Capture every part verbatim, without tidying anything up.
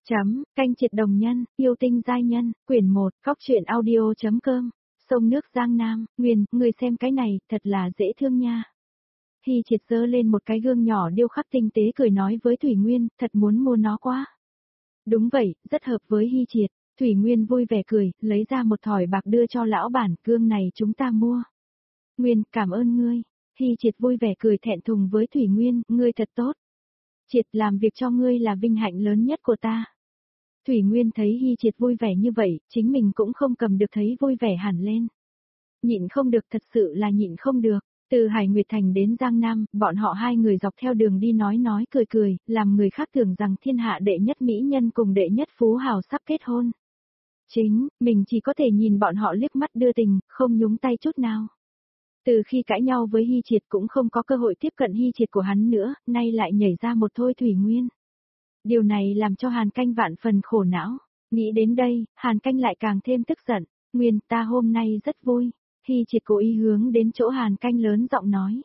Chấm, canh triệt đồng nhân, yêu tinh giai nhân, quyển một, góc truyện audio.com, sông nước Giang Nam, Nguyên, người xem cái này, thật là dễ thương nha. Hy Triệt giơ lên một cái gương nhỏ điêu khắc tinh tế cười nói với Thủy Nguyên, thật muốn mua nó quá. Đúng vậy, rất hợp với Hy Triệt. Thủy Nguyên vui vẻ cười, lấy ra một thỏi bạc đưa cho lão bản, gương này chúng ta mua. Nguyên, cảm ơn ngươi. Hy Triệt vui vẻ cười thẹn thùng với Thủy Nguyên, ngươi thật tốt. Triệt, làm việc cho ngươi là vinh hạnh lớn nhất của ta. Thủy Nguyên thấy Hy Triệt vui vẻ như vậy, chính mình cũng không cầm được thấy vui vẻ hẳn lên. Nhịn không được, thật sự là nhịn không được. Từ Hải Nguyệt Thành đến Giang Nam, bọn họ hai người dọc theo đường đi nói nói cười cười, làm người khác tưởng rằng thiên hạ đệ nhất mỹ nhân cùng đệ nhất phú hào sắp kết hôn. Chính, mình chỉ có thể nhìn bọn họ liếc mắt đưa tình, không nhúng tay chút nào. Từ khi cãi nhau với Hy Triệt cũng không có cơ hội tiếp cận Hy Triệt của hắn nữa, nay lại nhảy ra một thôi Thủy Nguyên. Điều này làm cho Hàn Canh vạn phần khổ não. Nghĩ đến đây, Hàn Canh lại càng thêm tức giận. Nguyên, ta hôm nay rất vui. Hy Triệt cố ý hướng đến chỗ Hàn Canh lớn giọng nói.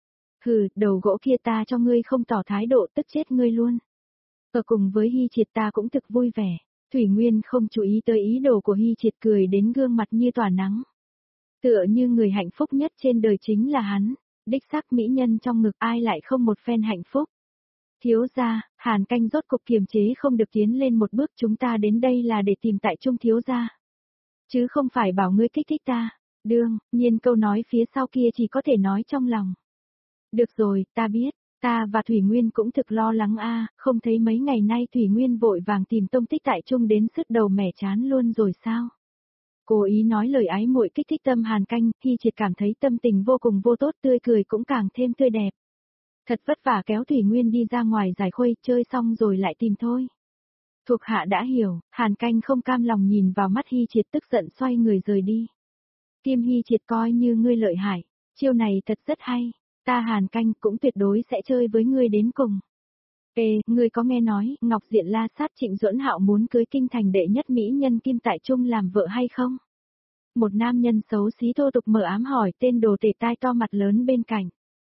Hừ, đầu gỗ kia ta cho ngươi không tỏ thái độ tức chết ngươi luôn. Ở cùng với Hy Triệt ta cũng thực vui vẻ. Thủy Nguyên không chú ý tới ý đồ của Hy Triệt cười đến gương mặt như tỏa nắng. Tựa như người hạnh phúc nhất trên đời chính là hắn. Đích xác mỹ nhân trong ngực ai lại không một phen hạnh phúc. Thiếu gia, Hàn Canh rốt cục kiềm chế không được tiến lên một bước, chúng ta đến đây là để tìm tại Trung thiếu gia. Chứ không phải bảo ngươi kích thích ta. Đương, nhiên câu nói phía sau kia chỉ có thể nói trong lòng. Được rồi, ta biết, ta và Thủy Nguyên cũng thực lo lắng a, không thấy mấy ngày nay Thủy Nguyên vội vàng tìm tông tích tại Trung đến sứt đầu mẻ chán luôn rồi sao? Cố ý nói lời ái muội kích thích tâm Hàn Canh, Hy Triệt cảm thấy tâm tình vô cùng vô tốt, tươi cười cũng càng thêm tươi đẹp. Thật vất vả kéo Thủy Nguyên đi ra ngoài giải khuây, chơi xong rồi lại tìm thôi. Thuộc hạ đã hiểu, Hàn Canh không cam lòng nhìn vào mắt Hy Triệt tức giận xoay người rời đi. Kim Hy Triệt coi như ngươi lợi hại, chiêu này thật rất hay, ta Hàn Canh cũng tuyệt đối sẽ chơi với ngươi đến cùng. Ê, ngươi có nghe nói, Ngọc Diện La Sát Trịnh Duẫn Hạo muốn cưới kinh thành đệ nhất mỹ nhân Kim Tại Trung làm vợ hay không? Một nam nhân xấu xí thô tục mở ám hỏi tên đồ tể tai to mặt lớn bên cạnh.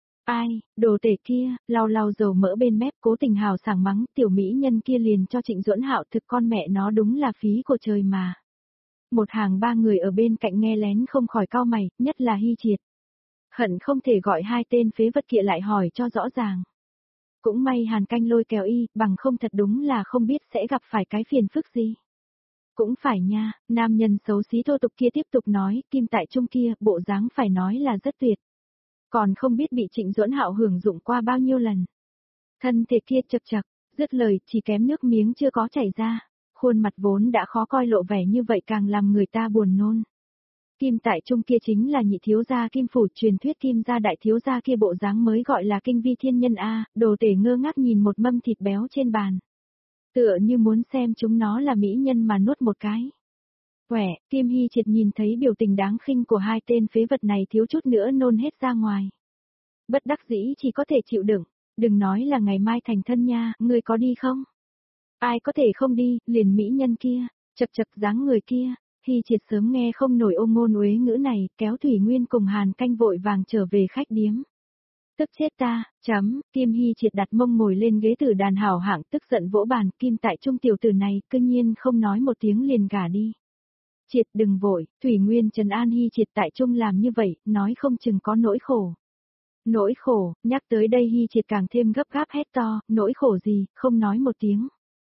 Ai, đồ tể kia, lau lau dầu mỡ bên mép cố tình hào sảng mắng tiểu mỹ nhân kia liền cho Trịnh Duẫn Hạo thực con mẹ nó đúng là phí của trời mà. Một hàng ba người ở bên cạnh nghe lén không khỏi cau mày, nhất là Hy Triệt. Hận không thể gọi hai tên phế vật kia lại hỏi cho rõ ràng. Cũng may Hàn Canh lôi kéo y, bằng không thật đúng là không biết sẽ gặp phải cái phiền phức gì. Cũng phải nha, nam nhân xấu xí thô tục kia tiếp tục nói, Kim Tại Trung kia, bộ dáng phải nói là rất tuyệt. Còn không biết bị Trịnh Duẫn Hạo hưởng dụng qua bao nhiêu lần. Thân thể kia chật chật, dứt lời chỉ kém nước miếng chưa có chảy ra. Khuôn mặt vốn đã khó coi lộ vẻ như vậy càng làm người ta buồn nôn. Kim Tại Trung kia chính là nhị thiếu gia Kim Phủ, truyền thuyết Kim gia đại thiếu gia kia bộ dáng mới gọi là kinh vi thiên nhân a. Đồ tể ngơ ngác nhìn một mâm thịt béo trên bàn. Tựa như muốn xem chúng nó là mỹ nhân mà nuốt một cái. Quẻ, Kim Hy Triệt nhìn thấy biểu tình đáng khinh của hai tên phế vật này thiếu chút nữa nôn hết ra ngoài. Bất đắc dĩ chỉ có thể chịu đựng, đừng nói là ngày mai thành thân nha, ngươi có đi không? Ai có thể không đi, liền mỹ nhân kia, chật chật dáng người kia. Hy Triệt sớm nghe không nổi ôm ngôn uế ngữ này, kéo Thủy Nguyên cùng Hàn Canh vội vàng trở về khách điếm. Tức chết ta, chấm, Kim Hy Triệt đặt mông ngồi lên ghế tử đàn hảo hạng tức giận vỗ bàn, Kim Tại Trung tiểu tử này, cư nhiên không nói một tiếng liền gả đi. Triệt đừng vội, Thủy Nguyên trấn an Hy Triệt Tại Trung làm như vậy, nói không chừng có nỗi khổ. Nỗi khổ, nhắc tới đây Hy Triệt càng thêm gấp gáp hét to, nỗi khổ gì, không nói một tiếng.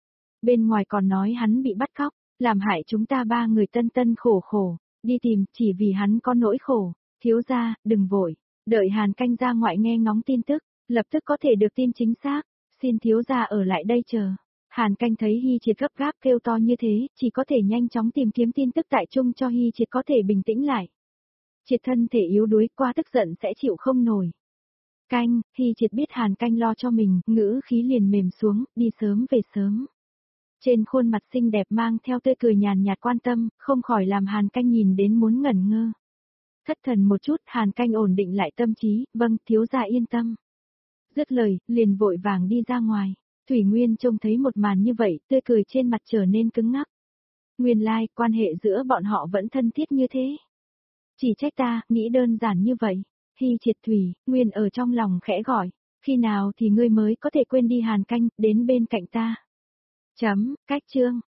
Bên ngoài còn nói hắn bị bắt cóc, làm hại chúng ta ba người tân tân khổ khổ, đi tìm chỉ vì hắn có nỗi khổ, thiếu gia, đừng vội, đợi Hàn Canh ra ngoại nghe ngóng tin tức, lập tức có thể được tin chính xác, xin thiếu gia ở lại đây chờ. Hàn Canh thấy Hy Triệt gấp gáp kêu to như thế, chỉ có thể nhanh chóng tìm kiếm tin tức tại Trung cho Hy Triệt có thể bình tĩnh lại. Triệt thân thể yếu đuối qua tức giận sẽ chịu không nổi. Canh, Hy Triệt biết Hàn Canh lo cho mình, ngữ khí liền mềm xuống, đi sớm về sớm. Trên khuôn mặt xinh đẹp mang theo tươi cười nhàn nhạt quan tâm, không khỏi làm Hàn Canh nhìn đến muốn ngẩn ngơ. Thất thần một chút, Hàn Canh ổn định lại tâm trí, vâng, thiếu gia yên tâm. Dứt lời, liền vội vàng đi ra ngoài. Thủy Nguyên trông thấy một màn như vậy, tươi cười trên mặt trở nên cứng ngắc. Nguyên lai, like, quan hệ giữa bọn họ vẫn thân thiết như thế. Chỉ trách ta, nghĩ đơn giản như vậy. Hy Triệt Thủy, Nguyên ở trong lòng khẽ gọi, khi nào thì ngươi mới có thể quên đi Hàn Canh, đến bên cạnh ta. Chấm, cách chương.